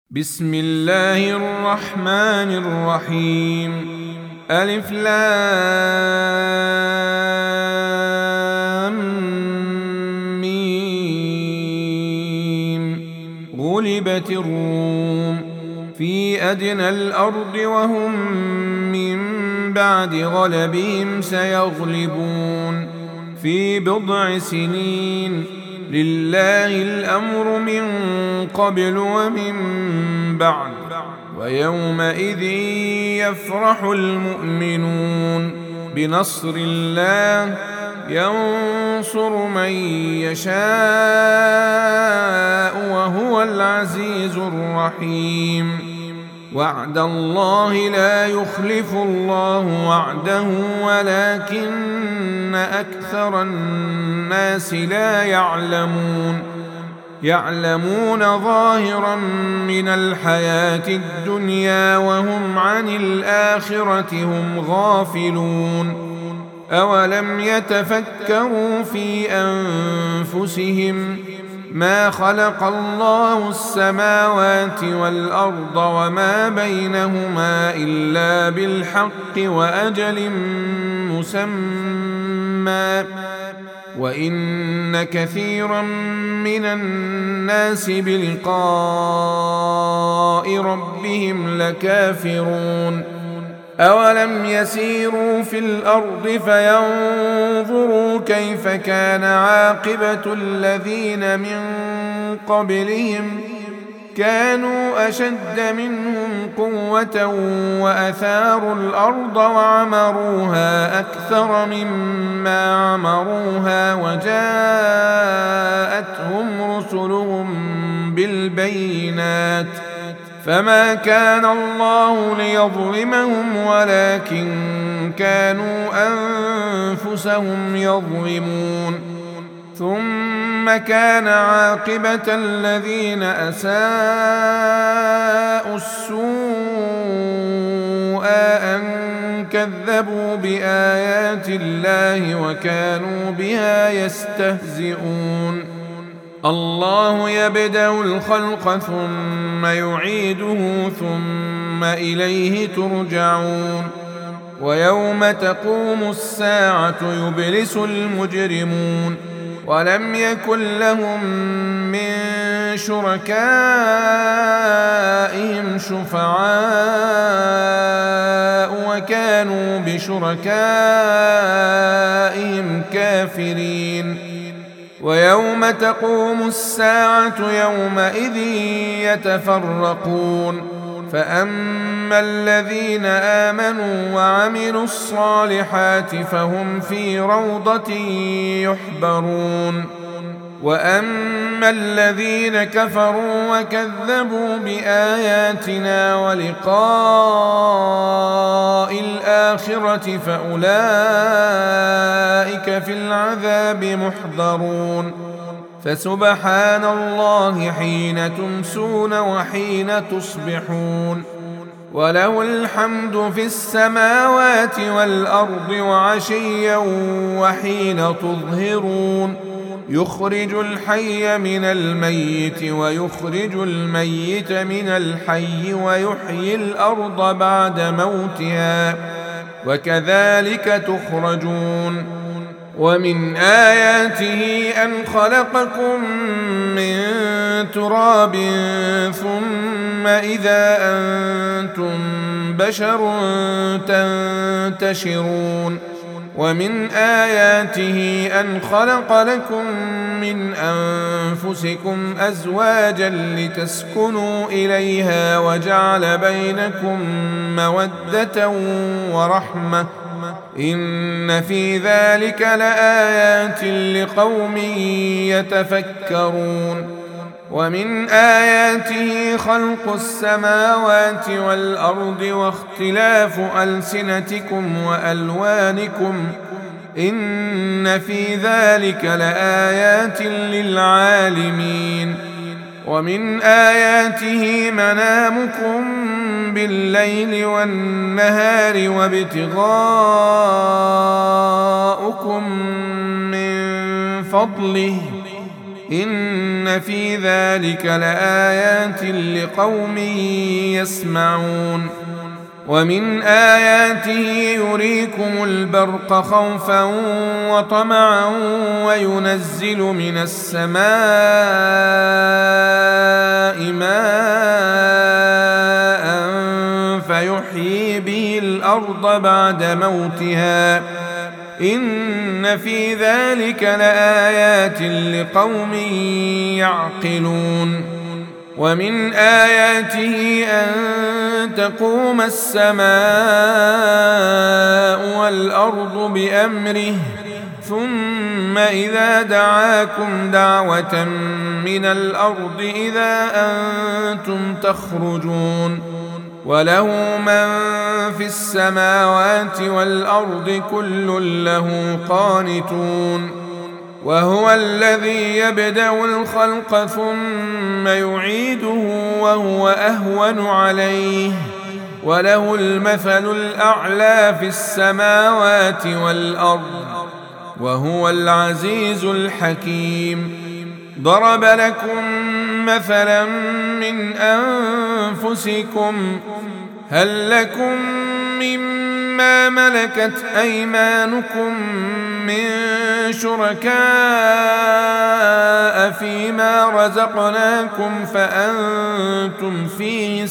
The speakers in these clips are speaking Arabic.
بسم الله الرحمن الرحيم. ألف لام ميم. غلبت الروم في أدنى الأرض وهم من بعد غلبهم سيغلبون في بضع سنين. لله الأمر من قبل ومن بعد، ويومئذ يفرح المؤمنون بنصر الله ينصر من يشاء وهو العزيز الرحيم. وعد الله لا يخلف الله وعده ولكن أكثر الناس لا يعلمون ظاهرا من الحياة الدنيا وهم عن الآخرة هم غافلون. أولم يتفكروا في أنفسهم ما خلق الله السماوات والأرض وما بينهما إلا بالحق وأجل مسمى، وإن كثيرا من الناس بلقاء ربهم لكافرون. أولم يسيروا في الأرض فينظروا كيف كان عاقبة الذين من قبلهم كانوا أشد منهم قوة وأثاروا الأرض وعمروها أكثر مما عمروها وجاءتهم رسلهم بالبينات فما كان الله ليظلمهم ولكن كانوا أنفسهم يظلمون. ثم كان عاقبة الذين أساءوا السوء أن كذبوا بآيات الله وكانوا بها يستهزئون. الله يبدأ الخلق ثم يعيده ثم إليه ترجعون. ويوم تقوم الساعة يبلس المجرمون ولم يكن لهم من شركائهم شفعاء وكانوا بشركائهم كافرين. ويوم تقوم الساعة يومئذ يتفرقون فأما الذين آمنوا وعملوا الصالحات فهم في روضة يحبرون، وأما الذين كفروا وكذبوا بآياتنا ولقاء الآخرة فأولئك في العذاب محضرون. فسبحان الله حين تمسون وحين تصبحون، وله الحمد في السماوات والأرض وعشيا وحين تظهرون. يخرج الحي من الميت ويخرج الميت من الحي ويحيي الأرض بعد موتها وكذلك تخرجون. ومن آياته أن خلقكم من تراب ثم إذا أنتم بشر تنتشرون. ومن آياته أن خلق لكم من أنفسكم أزواجا لتسكنوا إليها وجعل بينكم مودة ورحمة إن في ذلك لآيات لقوم يتفكرون. ومن آياته خلق السماوات والأرض واختلاف ألسنتكم وألوانكم إن في ذلك لآيات للعالمين. ومن آياته منامكم بالليل والنهار وابتغاؤكم من فضله إن في ذلك لآيات لقوم يسمعون ومن آياته يريكم البرق خوفا وطمعا وينزل من السماء ماء فيحيي به الأرض بعد موتها إن في ذلك لآيات لقوم يعقلون ومن آياته أن تقوم السماء والأرض بأمره ثم إذا دعاكم دعوة من الأرض إذا أنتم تخرجون وله من في السماوات والأرض كل له قانتون وهو الذي يبدأ الخلق ثم يعيده وهو أهون عليه وله المثل الأعلى في السماوات والأرض وهو العزيز الحكيم ضرب لكم مثلا من أنفسكم هل لكم مما ملكت أيمانكم من شركاء فيما رزقناكم فأنتم فيه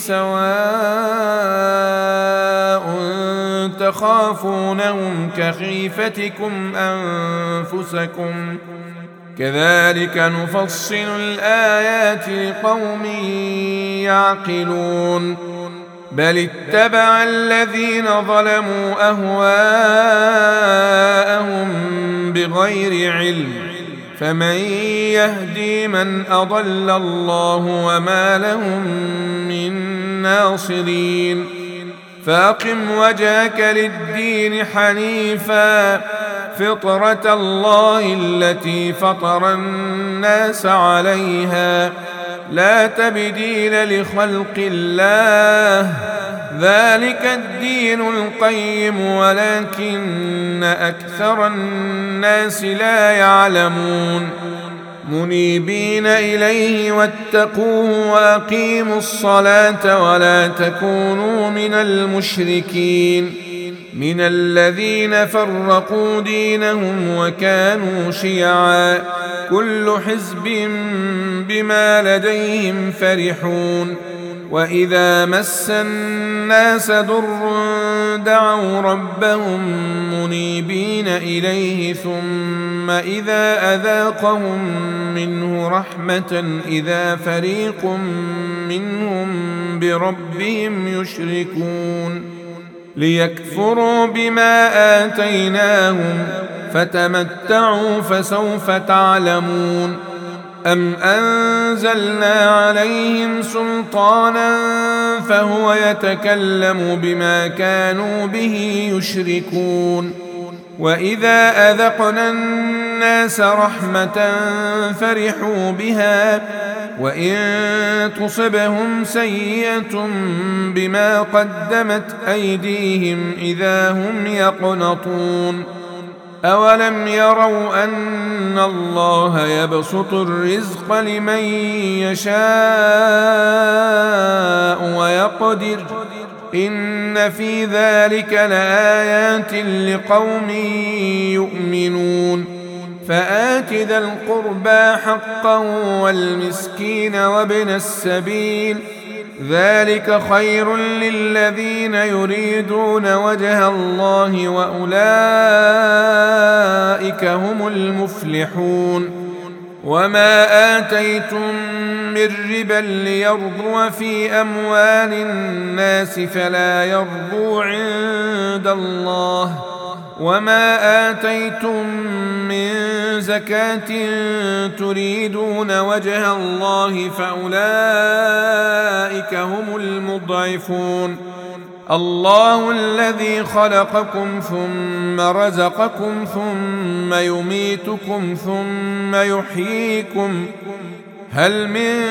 سواء تخافونهم كخيفتكم أنفسكم كذلك نفصل الآيات لقوم يعقلون بل اتبع الذين ظلموا أهواءهم بغير علم فمن يهدي من أضل الله وما لهم من ناصرين فأقم وجهك للدين حنيفا فطرة الله التي فطر الناس عليها لا تبديل لخلق الله ذلك الدين القيم ولكن أكثر الناس لا يعلمون منيبين إليه واتقوه وأقيموا الصلاة ولا تكونوا من المشركين من الذين فرقوا دينهم وكانوا شيعا كل حزب بما لديهم فرحون وإذا مس الناس ضر دعوا ربهم منيبين إليه ثم إذا أذاقهم منه رحمة إذا فريق منهم بربهم يشركون ليكفروا بما آتيناهم فتمتعوا فسوف تعلمون أم أنزلنا عليهم سلطانا فهو يتكلم بما كانوا به يشركون وإذا أذقنا الناس رحمة فرحوا بها وإن تصبهم سيئة بما قدمت أيديهم إذا هم يقنطون أولم يروا أن الله يبسط الرزق لمن يشاء ويقدر إن في ذلك لآيات لقوم يؤمنون فآت ذا القربى حقا والمسكين وابن السبيل ذلك خير للذين يريدون وجه الله وأولئك هم المفلحون وما آتيتم من ربا ليربو في أموال الناس فلا يربو عند الله وما آتيتم من زكاة تريدون وجه الله فأولئك هم المضعفون الله الذي خلقكم ثم رزقكم ثم يميتكم ثم يحييكم هل من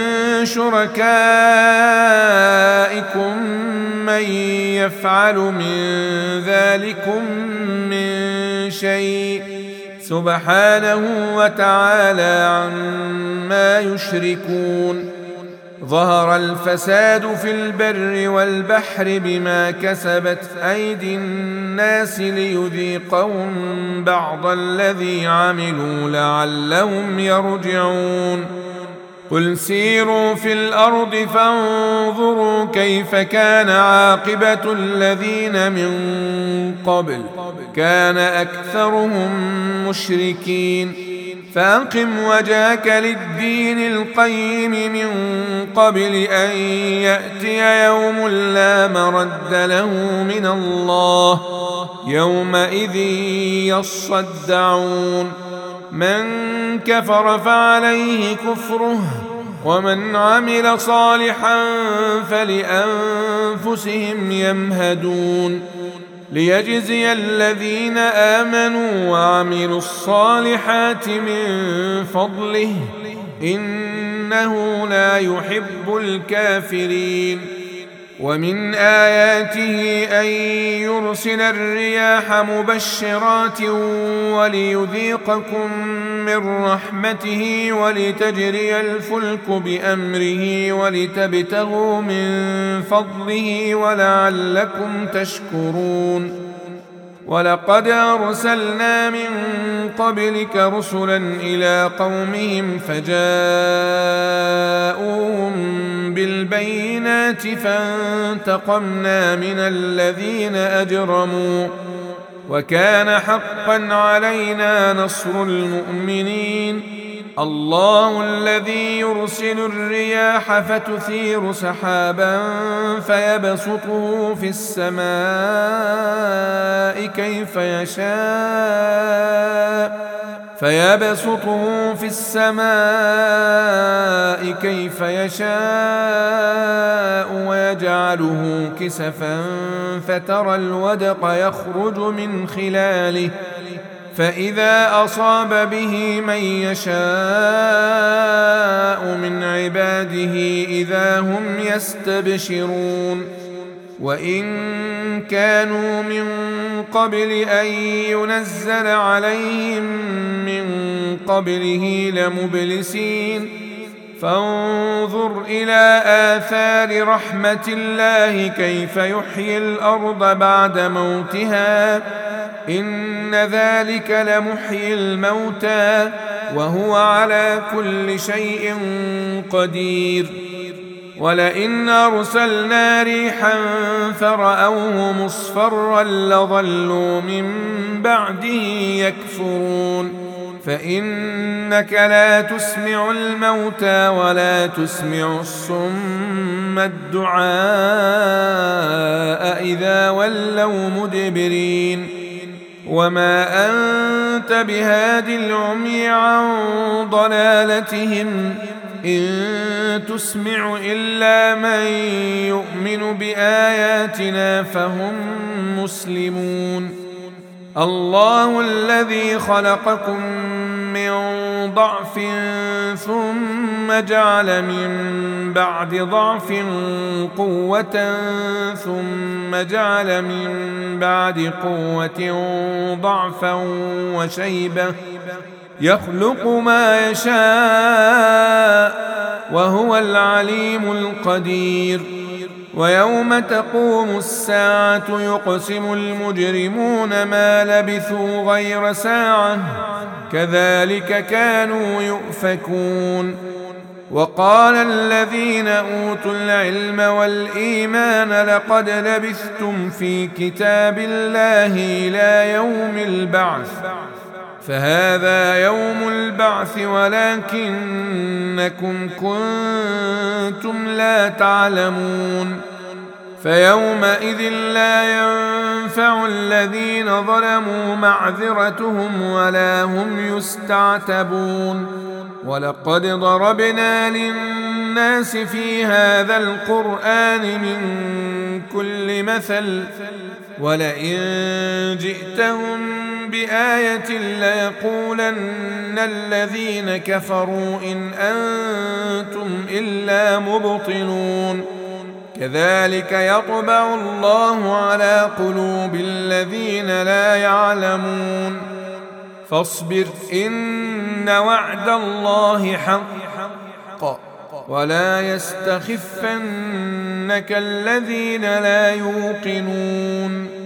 شركائكم من يفعل من ذلكم من شيء سبحانه وتعالى عما يشركون. ظهر الفساد في البر والبحر بما كسبت أيدي الناس ليذيقهم بعض الذي عملوا لعلهم يرجعون. قل سيروا في الأرض فانظروا كيف كان عاقبة الذين من قبل كان أكثرهم مشركين. فأقم وجهك للدين القيم من قبل أن يأتي يوم لا مرد له من الله يومئذ يصدعون. من كفر فعليه كفره ومن عمل صالحا فلأنفسهم يمهدون. ليجزي الذين آمنوا وعملوا الصالحات من فضله إنه لا يحب الكافرين. ومن آياته أن يرسل الرياح مبشرات وليذيقكم من رحمته ولتجري الفلك بأمره ولتبتغوا من فضله ولعلكم تشكرون. ولقد أرسلنا من قبلك رسلا إلى قومهم فجاءوهم بالبينات فانتقمنا من الذين أجرموا وكان حقا علينا نصر المؤمنين. الله الذي يرسل الرياح فتثير سحابا فيبسطه في السماء كيف يشاء ويجعله كسفا فترى الودق يخرج من خلاله فإذا أصاب به من يشاء من عباده إذا هم يستبشرون. وإن كانوا من قبل أن ينزل عليهم من قبله لمبلسين. فانظر إلى آثار رحمة الله كيف يحيي الأرض بعد موتها إن ذلك لمحيي الموتى وهو على كل شيء قدير. ولئن أرسلنا ريحا فرأوه مصفرا لظلوا من بعده يكفرون. فإنك لا تسمع الموتى ولا تسمع الصم الدعاء إذا ولوا مدبرين. وما أنت بهاد العمي عن ضلالتهم إن تسمع إلا من يؤمن بآياتنا فهم مسلمون. الله الذي خلقكم من ضعف ثم جعل من بعد ضعف قوة ثم جعل من بعد قوة ضعفا وشيبة يخلق ما يشاء وهو العليم القدير. ويوم تقوم الساعة يقسم المجرمون ما لبثوا غير ساعة كذلك كانوا يؤفكون. وقال الذين أوتوا العلم والإيمان لقد لبثتم في كتاب الله إلى يوم البعث فهذا يوم البعث ولكنكم كنتم لا تعلمون. فيومئذ لا ينفع الذين ظلموا معذرتهم ولا هم يستعتبون. ولقد ضربنا للناس في هذا القرآن من كل مثل ولئن جئتهم بآية ليقولن الذين كفروا إن أنتم إلا مبطلون. كذلك يطبع الله على قلوب الذين لا يعلمون فاصبر إن وعد الله حق ولا يستخفنك الذين لا يوقنون